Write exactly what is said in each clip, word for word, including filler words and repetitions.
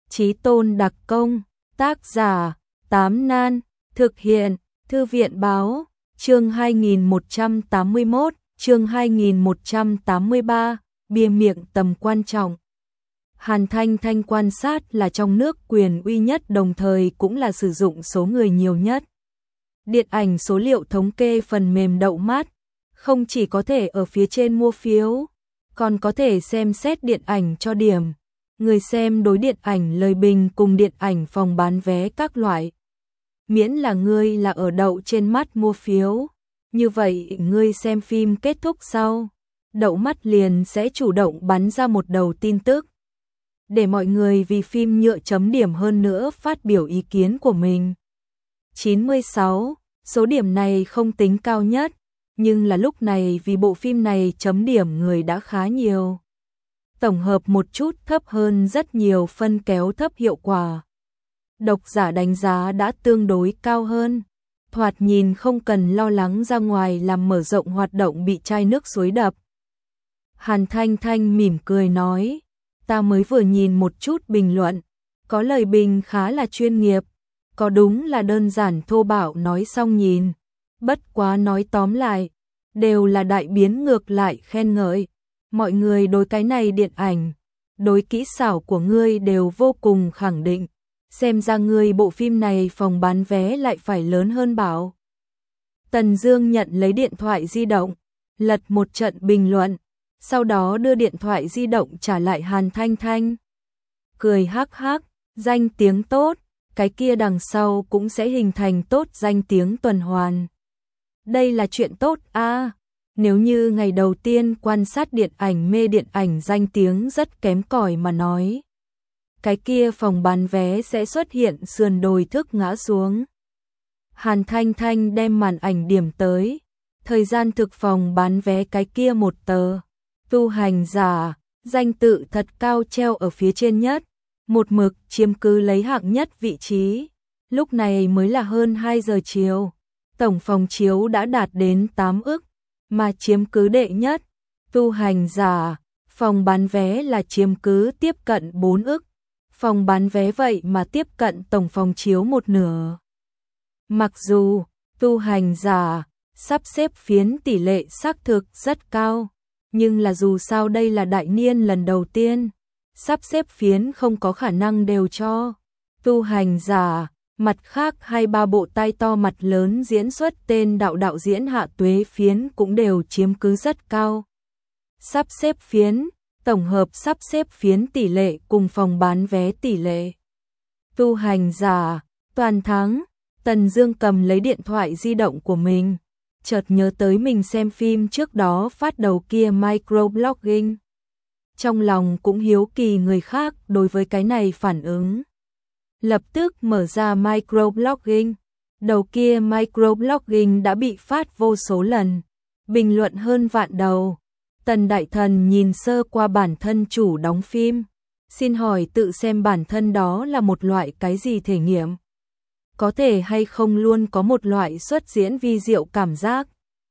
Chí Tôn đặc công, tác giả, Tám Nan, thực hiện, Thư viện báo, chương hai nghìn một trăm tám mươi mốt, chương hai nghìn một trăm tám mươi ba, bia miệng tầm quan trọng. Hàn Thanh Thanh quan sát là trong nước quyền uy nhất, đồng thời cũng là sử dụng số người nhiều nhất. Điện ảnh số liệu thống kê phần mềm đậu mát, không chỉ có thể ở phía trên mua phiếu, còn có thể xem xét điện ảnh cho điểm. Người xem đối điện ảnh lời bình cùng điện ảnh phòng bán vé các loại. Miễn là ngươi là ở đậu trên mắt mua phiếu, như vậy ngươi xem phim kết thúc sau, đậu mắt liền sẽ chủ động bắn ra một đầu tin tức, để mọi người vì phim nhựa chấm điểm hơn nữa phát biểu ý kiến của mình. chín mươi sáu, số điểm này không tính cao nhất, nhưng là lúc này vì bộ phim này chấm điểm người đã khá nhiều. Tổng hợp một chút thấp hơn rất nhiều, phân kéo thấp hiệu quả. Độc giả đánh giá đã tương đối cao hơn. Thoạt nhìn không cần lo lắng ra ngoài làm mở rộng hoạt động bị chai nước suối đập. Hàn Thanh Thanh mỉm cười nói, ta mới vừa nhìn một chút bình luận, có lời bình khá là chuyên nghiệp, có đúng là đơn giản thô bạo nói xong nhìn, bất quá nói tóm lại, đều là đại biến ngược lại khen ngợi. Mọi người đối cái này điện ảnh, đối kỹ xảo của ngươi đều vô cùng khẳng định, xem ra ngươi bộ phim này phòng bán vé lại phải lớn hơn bảo. Tần Dương nhận lấy điện thoại di động, lật một trận bình luận, sau đó đưa điện thoại di động trả lại Hàn Thanh Thanh. Cười hắc hắc, danh tiếng tốt, cái kia đằng sau cũng sẽ hình thành tốt danh tiếng tuần hoàn. Đây là chuyện tốt a. À. Nếu như ngày đầu tiên quan sát điện ảnh mê điện ảnh danh tiếng rất kém cỏi mà nói, cái kia phòng bán vé sẽ xuất hiện sườn đồi thức ngã xuống. Hàn Thanh Thanh đem màn ảnh điểm tới, thời gian thực phòng bán vé cái kia một tờ, tu hành giả, danh tự thật cao treo ở phía trên nhất, một mực chiếm cứ lấy hạng nhất vị trí. Lúc này mới là hơn hai giờ chiều, tổng phòng chiếu đã đạt đến tám ức. Mà chiếm cứ đệ nhất, tu hành giả, phòng bán vé là chiếm cứ tiếp cận bốn ức, phòng bán vé vậy mà tiếp cận tổng phòng chiếu một nửa. Mặc dù, tu hành giả, sắp xếp phiến tỷ lệ xác thực rất cao, nhưng là dù sao đây là đại niên lần đầu tiên, sắp xếp phiến không có khả năng đều cho. Tu hành giả, mặt khác hai ba bộ tai to mặt lớn diễn xuất tên đạo đạo diễn Hạ Tuế phiến cũng đều chiếm cứ rất cao. Sắp xếp phiến, tổng hợp sắp xếp phiến tỷ lệ cùng phòng bán vé tỷ lệ. Tu hành giả, toàn thắng. Tần Dương cầm lấy điện thoại di động của mình, chợt nhớ tới mình xem phim trước đó phát đầu kia microblogging. Trong lòng cũng hiếu kỳ người khác đối với cái này phản ứng. Lập tức mở ra microblogging, đầu kia microblogging đã bị phát vô số lần, bình luận hơn vạn đầu. Tần Đại Thần nhìn sơ qua bản thân chủ đóng phim, xin hỏi tự xem bản thân đó là một loại cái gì thể nghiệm? Có thể hay không luôn có một loại xuất diễn vi diệu cảm giác?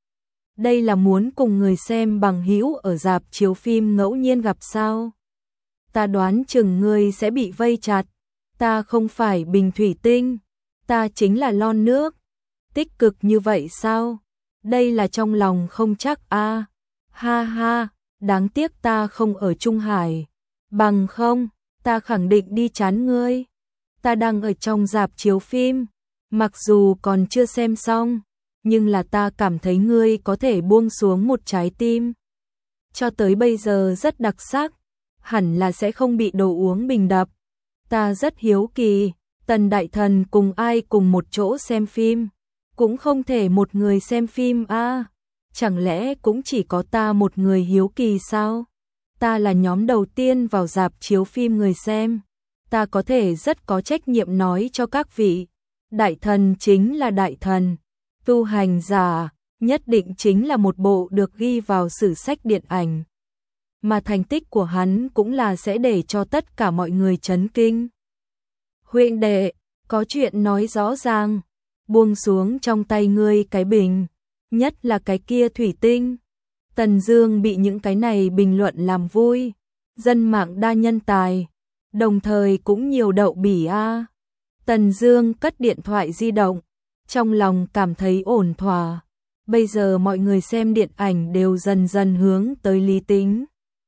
Đây là muốn cùng người xem bằng hữu ở rạp chiếu phim ngẫu nhiên gặp sao? Ta đoán chừng ngươi sẽ bị vây chặt. Ta không phải bình thủy tinh, ta chính là lon nước. Tích cực như vậy sao? Đây là trong lòng không chắc a. À. Ha ha, đáng tiếc ta không ở Trung Hải. Bằng không, ta khẳng định đi chán ngươi. Ta đang ở trong rạp chiếu phim, mặc dù còn chưa xem xong, nhưng là ta cảm thấy ngươi có thể buông xuống một trái tim. Cho tới bây giờ rất đặc sắc, hẳn là sẽ không bị đồ uống bình đập. Ta rất hiếu kỳ, Tần Đại Thần cùng ai cùng một chỗ xem phim, cũng không thể một người xem phim a. À, chẳng lẽ cũng chỉ có ta một người hiếu kỳ sao? Ta là nhóm đầu tiên vào rạp chiếu phim người xem, ta có thể rất có trách nhiệm nói cho các vị, Đại Thần chính là Đại Thần, tu hành giả, nhất định chính là một bộ được ghi vào sử sách điện ảnh. Mà thành tích của hắn cũng là sẽ để cho tất cả mọi người chấn kinh. Huynh đệ, có chuyện nói rõ ràng, buông xuống trong tay ngươi cái bình, nhất là cái kia thủy tinh. Tần Dương bị những cái này bình luận làm vui, dân mạng đa nhân tài, đồng thời cũng nhiều đậu bỉ a. Tần Dương cất điện thoại di động, trong lòng cảm thấy ổn thỏa. Bây giờ mọi người xem điện ảnh đều dần dần hướng tới lý tính.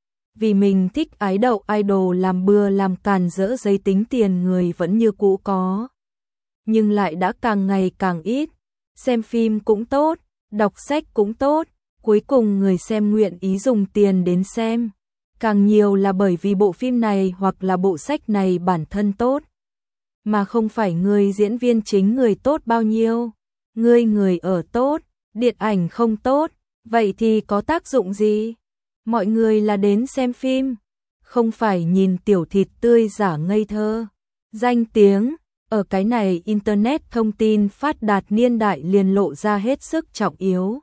Vì mình thích ái đậu idol làm bừa làm càn rỡ giấy tính tiền người vẫn như cũ có. Nhưng lại đã càng ngày càng ít. Xem phim cũng tốt, đọc sách cũng tốt, cuối cùng người xem nguyện ý dùng tiền đến xem. Càng nhiều là bởi vì bộ phim này hoặc là bộ sách này bản thân tốt. Mà không phải người diễn viên chính người tốt bao nhiêu. Người người ở tốt, điện ảnh không tốt, vậy thì có tác dụng gì? Mọi người là đến xem phim, không phải nhìn tiểu thịt tươi giả ngây thơ. Danh tiếng, ở cái này Internet thông tin phát đạt niên đại liền lộ ra hết sức trọng yếu.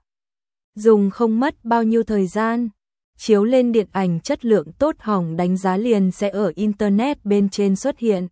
Dùng không mất bao nhiêu thời gian, chiếu lên điện ảnh chất lượng tốt hỏng đánh giá liền sẽ ở Internet bên trên xuất hiện.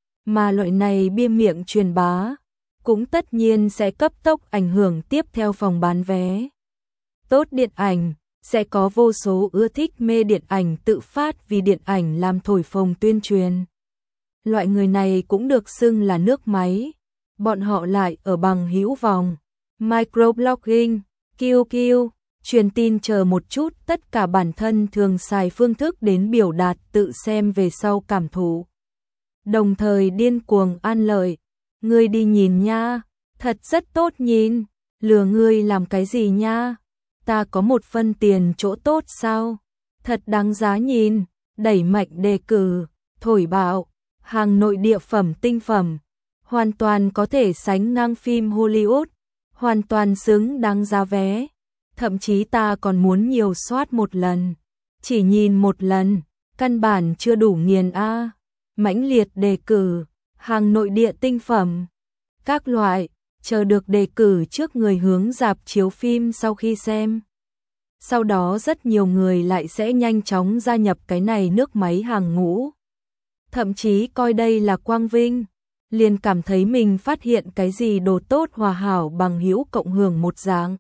Mà loại này bia miệng truyền bá, cũng tất nhiên sẽ cấp tốc ảnh hưởng tiếp theo phòng bán vé. Tốt điện ảnh, sẽ có vô số ưa thích mê điện ảnh tự phát vì điện ảnh làm thổi phồng tuyên truyền. Loại người này cũng được xưng là nước máy. Bọn họ lại ở bằng hữu vòng, microblogging, Q Q, truyền tin chờ một chút, tất cả bản thân thường xài phương thức đến biểu đạt tự xem về sau cảm thụ. Đồng thời điên cuồng an lợi, ngươi đi nhìn nha, thật rất tốt nhìn, lừa ngươi làm cái gì nha, ta có một phân tiền chỗ tốt sao, thật đáng giá nhìn, đẩy mạnh đề cử, thổi bạo, hàng nội địa phẩm tinh phẩm, hoàn toàn có thể sánh ngang phim Hollywood, hoàn toàn xứng đáng giá vé, thậm chí ta còn muốn nhiều soát một lần, chỉ nhìn một lần, căn bản chưa đủ nghiền a. Mãnh liệt đề cử, hàng nội địa tinh phẩm, các loại, chờ được đề cử trước người hướng rạp chiếu phim sau khi xem. Sau đó rất nhiều người lại sẽ nhanh chóng gia nhập cái này nước máy hàng ngũ. Thậm chí coi đây là quang vinh, liền cảm thấy mình phát hiện cái gì đồ tốt hòa hảo bằng hữu cộng hưởng một dạng.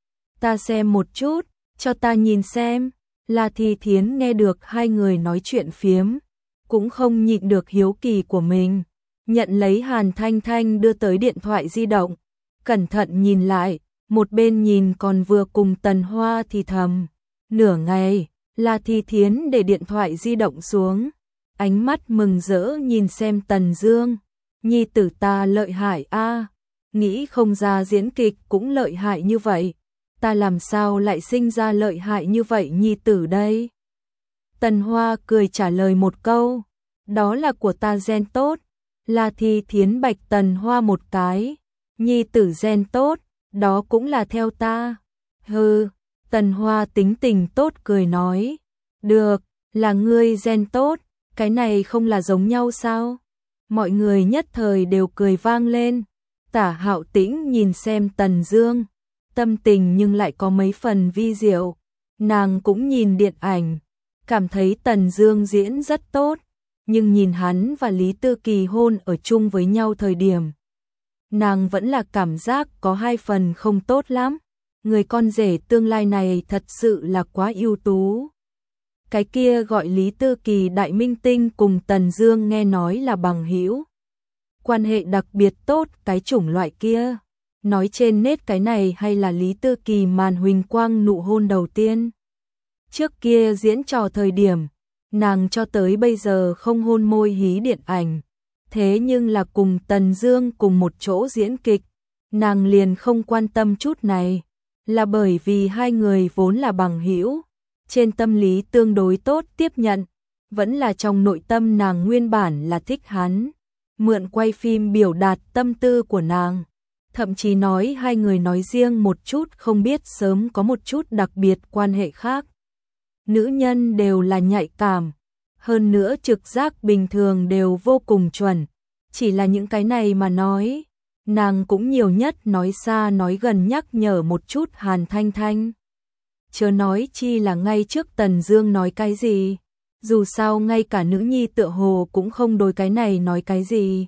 Ta xem một chút, cho ta nhìn xem, là Thi Thiến nghe được hai người nói chuyện phiếm. Cũng không nhịn được hiếu kỳ của mình, nhận lấy Hàn Thanh Thanh đưa tới điện thoại di động, cẩn thận nhìn lại, một bên nhìn còn vừa cùng Tần Hoa thì thầm. Nửa ngày, là Thi Thiến để điện thoại di động xuống, ánh mắt mừng rỡ nhìn xem Tần Dương, nhi tử ta lợi hại a, nghĩ không ra diễn kịch cũng lợi hại như vậy, ta làm sao lại sinh ra lợi hại như vậy nhi tử đây? Tần Hoa cười trả lời một câu, đó là của ta gen tốt, là Thi Thiến bạch Tần Hoa một cái, nhi tử gen tốt, đó cũng là theo ta. Hừ, Tần Hoa tính tình tốt cười nói, được, là ngươi gen tốt, cái này không là giống nhau sao? Mọi người nhất thời đều cười vang lên. Tả Hạo Tĩnh nhìn xem Tần Dương, tâm tình nhưng lại có mấy phần vi diệu, nàng cũng nhìn điện ảnh, cảm thấy Tần Dương diễn rất tốt, nhưng nhìn hắn và Lý Tư Kỳ hôn ở chung với nhau thời điểm, nàng vẫn là cảm giác có hai phần không tốt lắm. Người con rể tương lai này thật sự là quá ưu tú. Cái kia gọi Lý Tư Kỳ đại minh tinh cùng Tần Dương nghe nói là bằng hữu, quan hệ đặc biệt tốt cái chủng loại kia. Nói trên nét cái này hay là Lý Tư Kỳ màn huỳnh quang nụ hôn đầu tiên. Trước kia diễn trò thời điểm, nàng cho tới bây giờ không hôn môi hí điện ảnh, thế nhưng là cùng Tần Dương cùng một chỗ diễn kịch, nàng liền không quan tâm chút này, là bởi vì hai người vốn là bằng hữu, trên tâm lý tương đối tốt tiếp nhận, vẫn là trong nội tâm nàng nguyên bản là thích hắn, mượn quay phim biểu đạt tâm tư của nàng, thậm chí nói hai người nói riêng một chút không biết sớm có một chút đặc biệt quan hệ khác. Nữ nhân đều là nhạy cảm, hơn nữa trực giác bình thường đều vô cùng chuẩn, chỉ là những cái này mà nói, nàng cũng nhiều nhất nói xa nói gần nhắc nhở một chút Hàn Thanh Thanh. Chớ nói chi là ngay trước Tần Dương nói cái gì, dù sao ngay cả nữ nhi tựa hồ cũng không đối cái này nói cái gì.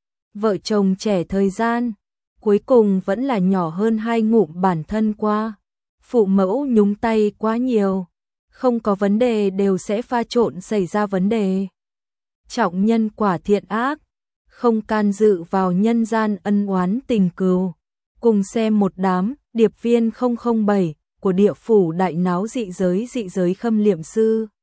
Vợ chồng trẻ thời gian, cuối cùng vẫn là nhỏ hơn hai ngụm bản thân qua, phụ mẫu nhúng tay quá nhiều, không có vấn đề đều sẽ pha trộn xảy ra vấn đề. trọng nhân quả thiện ác, không can dự vào nhân gian ân oán tình cừu. Cùng xem một đám điệp viên không không bảy của địa phủ đại náo dị giới dị giới Khâm Liệm Sư.